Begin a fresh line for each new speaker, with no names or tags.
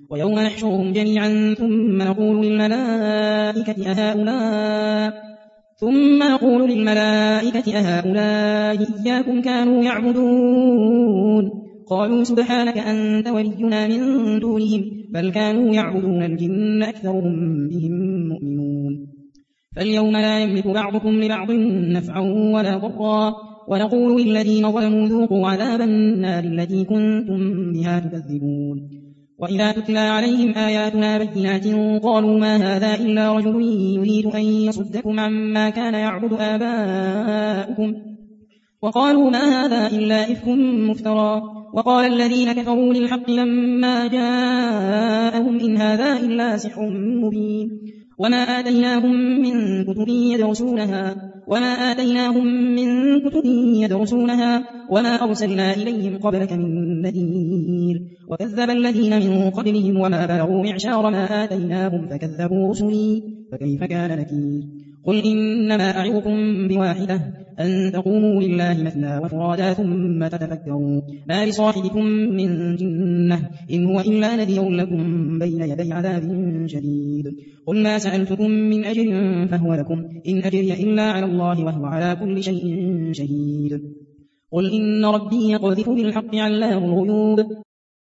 ويوم نحشرهم جميعا ثم نقول للملائكة أهؤلاء إياكم كانوا يعبدون قالوا سبحانك أنت ولينا من دونهم بل كانوا يعبدون الجن أكثرهم بهم مؤمنون فاليوم لا يملك بعضكم لبعض نفعا ولا ضرا ونقول للذين ظلموا ذوقوا عذاب النار التي كنتم بها تكذبون وإذا تتلى عليهم آياتنا بينات قالوا ما هذا إلا رجل يريد أن يصدكم عما كان يعبد آباؤكم وقالوا ما هذا إلا إفك مفترى وقال الذين كفروا للحق لما جاءهم إن هذا إلا سحر مبين وما آتيناهم من كتب يدرسونها وما أرسلنا إليهم قبلك من نذير وكذب الذين من قبلهم وما بلغوا معشار ما آتيناهم فكذبوا رسلي فكيف كان نكير قل إنما أعظكم بواحدة أن تقوموا لله مثنى وفرادا ثم تتفكروا ما بصاحبكم من جنة إن هو إلا نذير لكم بين يدي عذاب شديد قل ما سألتكم من أجر فهو لكم إن أجري إلا على الله وهو على كل شيء شهيد قل إن ربي يقذف بالحق علام الغيوب